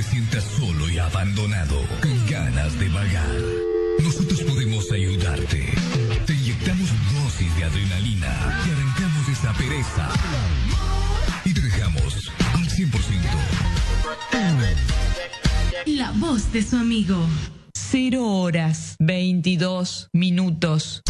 sientas solo y abandonado, con ganas de vagar, nosotros podemos ayudarte. Te inyectamos dosis de adrenalina y arrancamos esa pereza y te dejamos al 100%. La voz de su amigo. 0:22.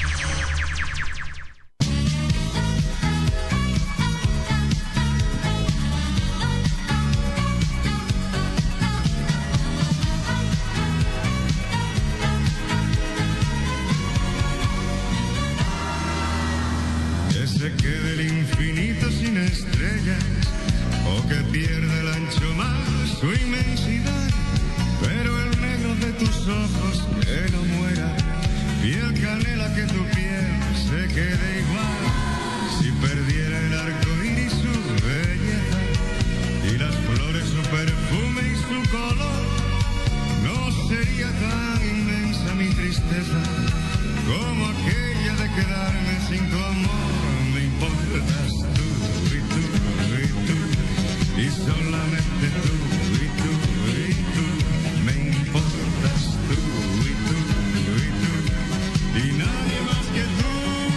Que se quede el infinito sin estrellas, o que pierda el ancho mar su inmensidad, pero el negro de tus ojos que no muera, piel canela que tu piel se quede igual. Si perdiera el arco iris su belleza, y las flores su perfume y su color, no sería tan inmensa mi tristeza como aquella de quedarme sin tu amor. Me importas tú y tú y tú, y solamente tú y tú y tú. Me importas tú y tú y tú, y nadie más que tú.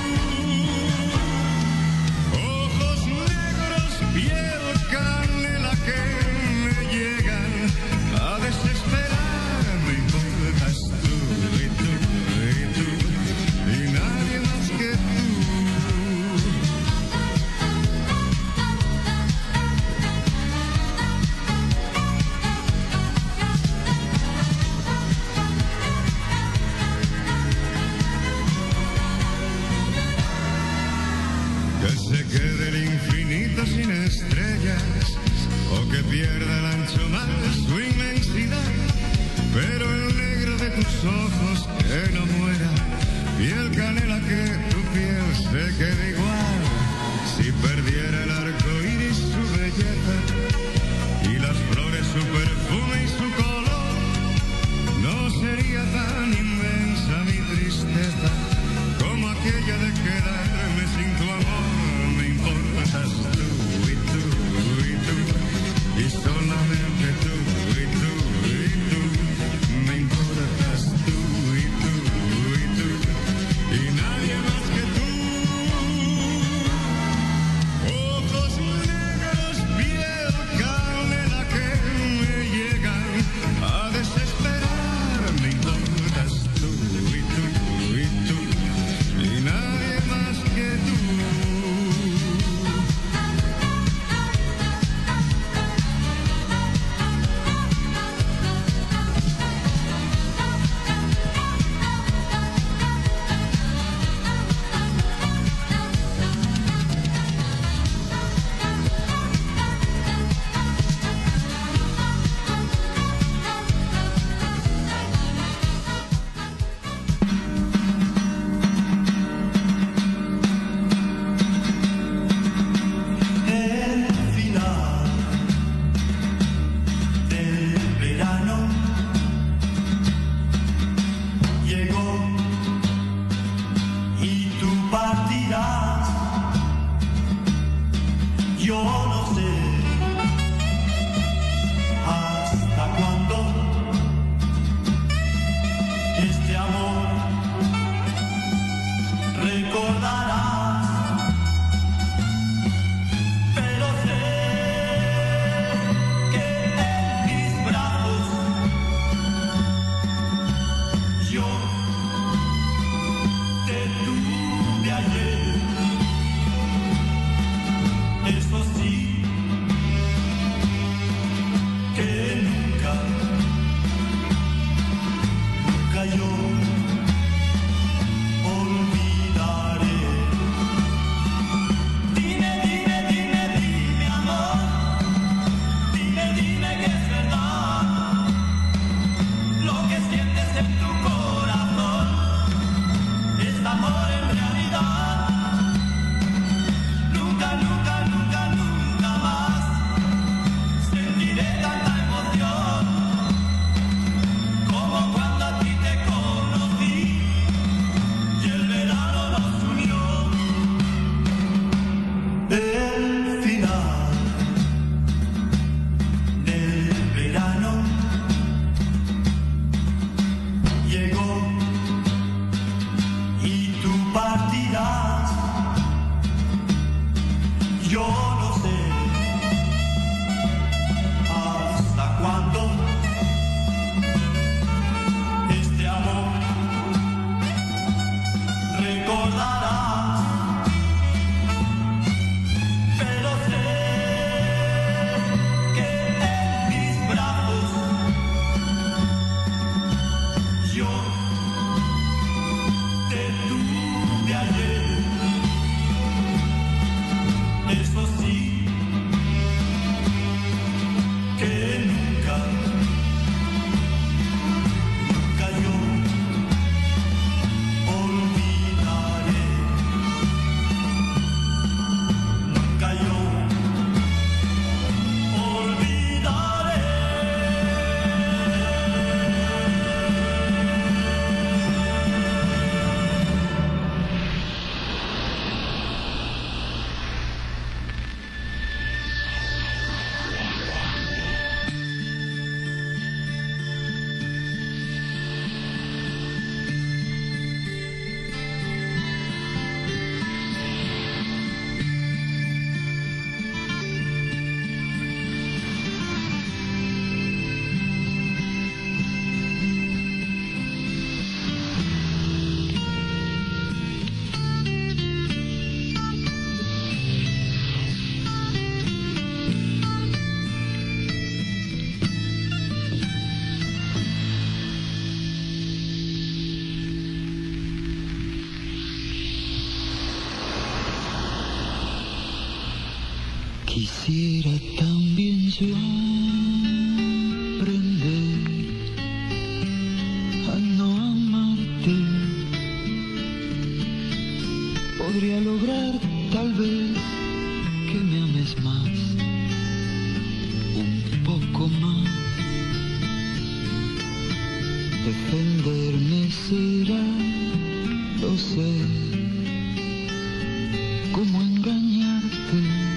Ojos negros, piel canela que me llegan a desesperar. Me importas tú y tú y tú, y nadie más que tú. Que se quede el infinito sin estrellas, o que pierda el ancho mar su inmensidad, pero el negro de tus ojos que no muera, piel canela que tu piel se quede igual. Si perdiera el arco iris su belleza, y las flores su perfume y su color, no sería tan inmensa mi tristeza como aquella de quedarme sin tu amor. Me importas tú y tú y tú, y solamente tú y tú y tú. Me importas tú y tú y tú, y nadie más que tú. Quisiera también yo aprender a no amarte. Podría lograr tal vez que me ames más, un poco más. Defenderme será, lo sé, cómo engañarte.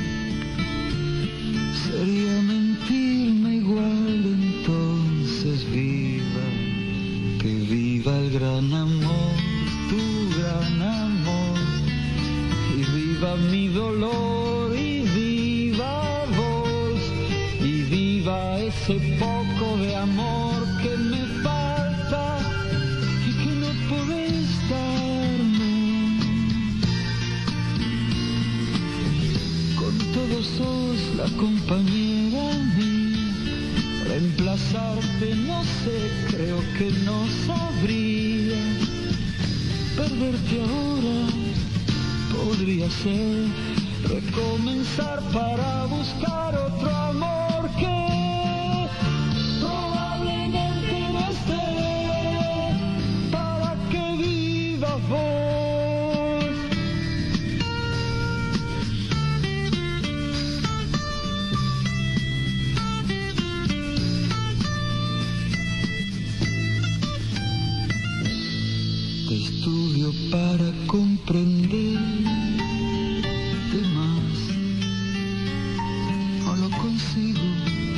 Sería mentirme igual, entonces viva, que viva el gran amor, tu gran amor, y viva mi dolor, y viva vos, y viva ese poco de amor que me falta y que no podés darme. Con todo sos la compañera mía, reemplazarte no sé, creo que no sabría. Perderte ahora podría ser recomenzar para buscar otro amor que probablemente no esté para que viva vos. Te estudio para comprender de más, no lo consigo.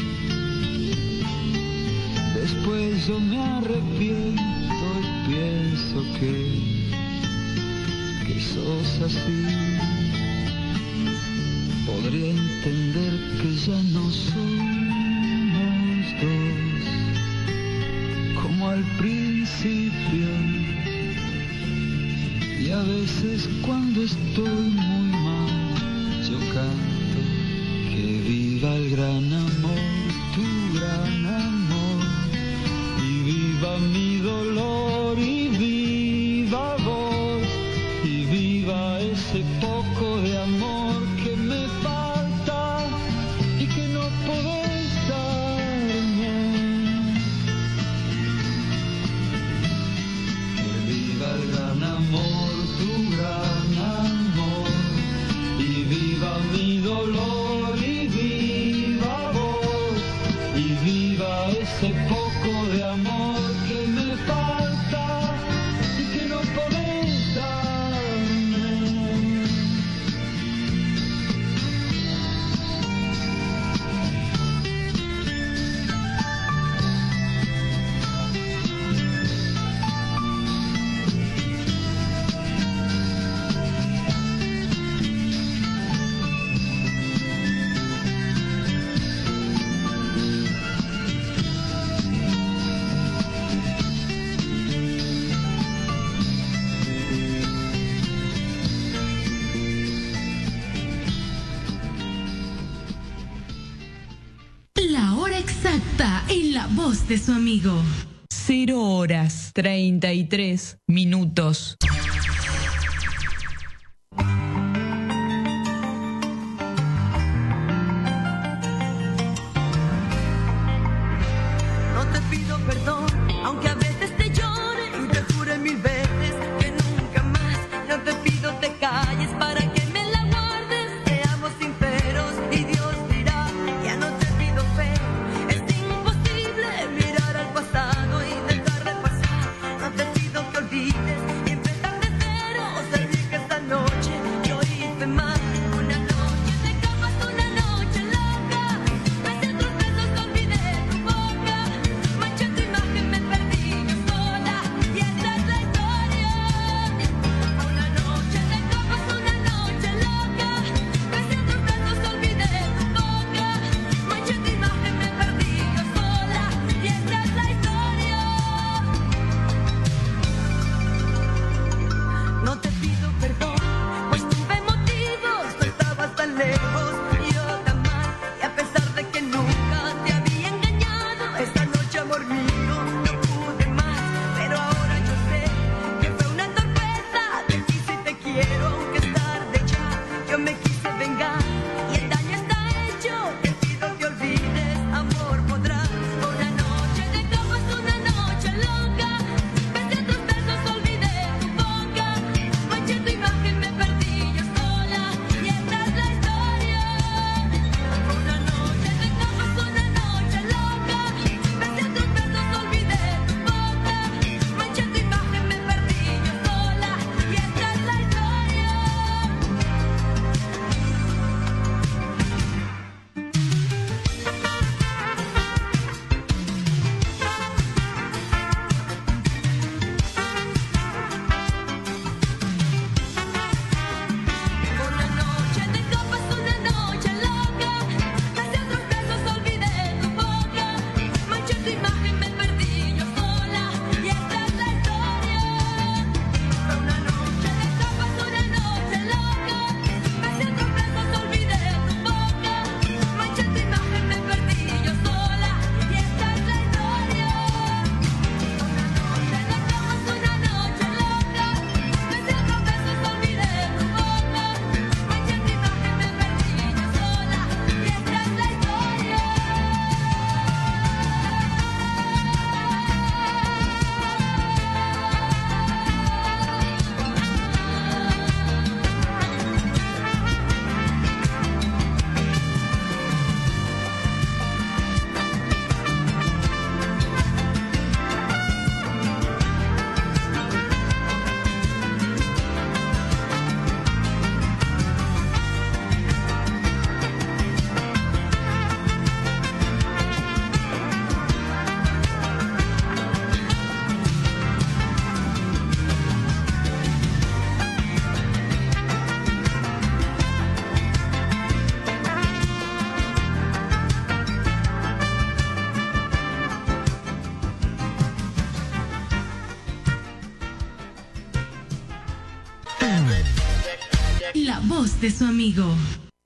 Después yo me arrepiento y pienso que sos así. Podría entender que ya no somos dos como al principio. Y a veces cuando estoy muy mal, yo canto que viva el gran amor, tu gran amor, y viva mi dolor, y viva vos, y viva ese poco de amor que me falta y que no podés darme. Que viva el gran amor, tu gran amor, y viva mi dolor, y viva vos, y viva ese poco de amor que me falta y que no podés darme. La hora exacta en la voz de su amigo. 0:33. No te pido perdón, aunque a veces te llore y te jure 1000 veces que nunca más. No te pido te calles para que me la guardes. Seamos sinceros y Dios dirá. Ya no te pido fe, es imposible mirar al pasado y dejar de pasar. No te pido que olvides y empezar La voz de su amigo.